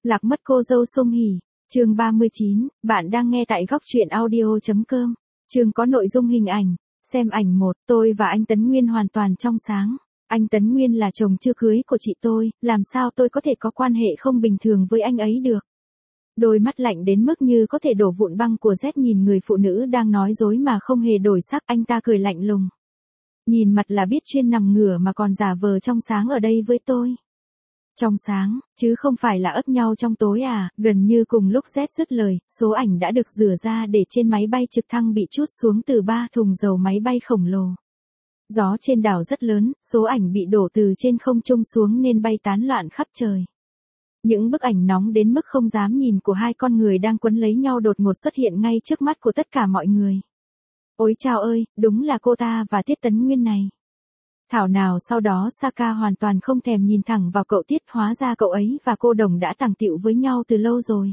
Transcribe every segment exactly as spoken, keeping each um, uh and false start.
Lạc mất cô dâu Song Hỷ. Chương ba mươi chín, bạn đang nghe tại góc truyện audio chấm com. Chương có nội dung hình ảnh. Xem ảnh một, tôi và anh Tấn Nguyên hoàn toàn trong sáng. Anh Tấn Nguyên là chồng chưa cưới của chị tôi, làm sao tôi có thể có quan hệ không bình thường với anh ấy được. Đôi mắt lạnh đến mức như có thể đổ vụn băng của Z nhìn người phụ nữ đang nói dối mà không hề đổi sắc, anh ta cười lạnh lùng. Nhìn mặt là biết chuyên nằm ngửa mà còn giả vờ trong sáng ở đây với tôi. Trong sáng, chứ không phải là ấp nhau trong tối à, gần như cùng lúc Z dứt lời, số ảnh đã được rửa ra để trên máy bay trực thăng bị trút xuống từ ba thùng dầu máy bay khổng lồ. Gió trên đảo rất lớn, số ảnh bị đổ từ trên không trung xuống nên bay tán loạn khắp trời. Những bức ảnh nóng đến mức không dám nhìn của hai con người đang quấn lấy nhau đột ngột xuất hiện ngay trước mắt của tất cả mọi người. Ôi chao ơi, đúng là cô ta và Tiết Tấn Nguyên này. Thảo nào sau đó Saka hoàn toàn không thèm nhìn thẳng vào cậu Tiết, hóa ra cậu ấy và cô Đồng đã tàng tựu với nhau từ lâu rồi.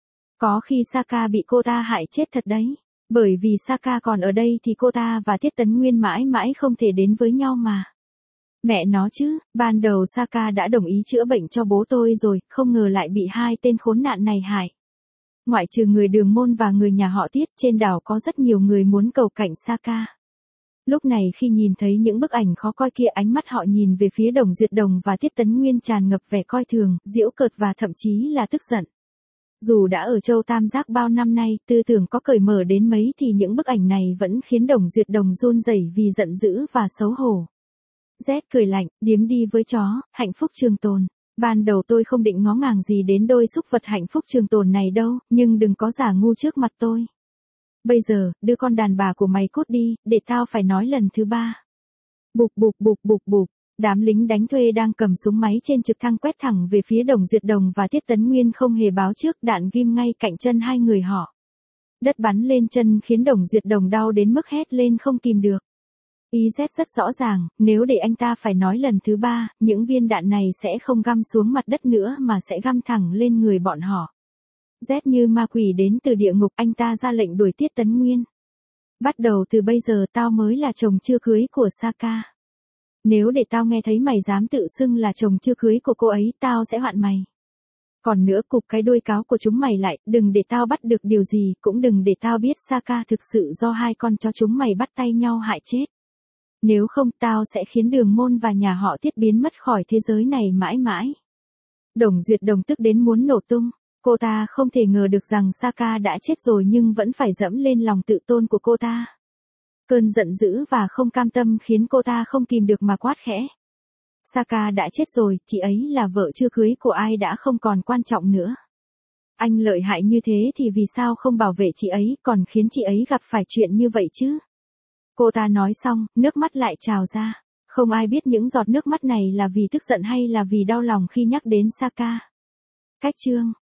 Có khi Saka bị cô ta hại chết thật đấy, bởi vì Saka còn ở đây thì cô ta và Tiết Tấn Nguyên mãi mãi không thể đến với nhau mà. Mẹ nó chứ, ban đầu Saka đã đồng ý chữa bệnh cho bố tôi rồi, không ngờ lại bị hai tên khốn nạn này hại. Ngoại trừ người Đường Môn và người nhà họ Tiết, trên đảo có rất nhiều người muốn cầu cạnh Saka. Lúc này khi nhìn thấy những bức ảnh khó coi kia, ánh mắt họ nhìn về phía Đồng Duyệt Đồng và Tiết Tấn Nguyên tràn ngập vẻ coi thường, giễu cợt và thậm chí là tức giận. Dù đã ở Châu Tam Giác bao năm nay, tư tưởng có cởi mở đến mấy thì những bức ảnh này vẫn khiến Đồng Duyệt Đồng run rẩy vì giận dữ và xấu hổ. Z cười lạnh, điếm đi với chó, hạnh phúc trường tồn. Ban đầu tôi không định ngó ngàng gì đến đôi súc vật hạnh phúc trường tồn này đâu, nhưng đừng có giả ngu trước mặt tôi. Bây giờ, đưa con đàn bà của mày cút đi, để tao phải nói lần thứ ba. Bụp bụp bụp bụp bụp, đám lính đánh thuê đang cầm súng máy trên trực thăng quét thẳng về phía Đồng Duyệt Đồng và Tiết Tấn Nguyên không hề báo trước, đạn ghim ngay cạnh chân hai người họ. Đất bắn lên chân khiến Đồng Duyệt Đồng đau đến mức hét lên không kìm được. Ý Z rất rõ ràng, nếu để anh ta phải nói lần thứ ba, những viên đạn này sẽ không găm xuống mặt đất nữa mà sẽ găm thẳng lên người bọn họ. Z như ma quỷ đến từ địa ngục, anh ta ra lệnh đuổi Tiết Tấn Nguyên. Bắt đầu từ bây giờ tao mới là chồng chưa cưới của Saka. Nếu để tao nghe thấy mày dám tự xưng là chồng chưa cưới của cô ấy, tao sẽ hoạn mày. Còn nữa, cụp cái đuôi cáo của chúng mày lại, đừng để tao bắt được điều gì, cũng đừng để tao biết Saka thực sự do hai con chó chúng mày bắt tay nhau hại chết. Nếu không, tao sẽ khiến Đường Môn và nhà họ Tiết biến mất khỏi thế giới này mãi mãi. Đồng Duyệt Đồng tức đến muốn nổ tung. Cô ta không thể ngờ được rằng Saka đã chết rồi nhưng vẫn phải dẫm lên lòng tự tôn của cô ta. Cơn giận dữ và không cam tâm khiến cô ta không kìm được mà quát khẽ. Saka đã chết rồi, chị ấy là vợ chưa cưới của ai đã không còn quan trọng nữa. Anh lợi hại như thế thì vì sao không bảo vệ chị ấy, còn khiến chị ấy gặp phải chuyện như vậy chứ? Cô ta nói xong, nước mắt lại trào ra. Không ai biết những giọt nước mắt này là vì tức giận hay là vì đau lòng khi nhắc đến Saka. Cách chương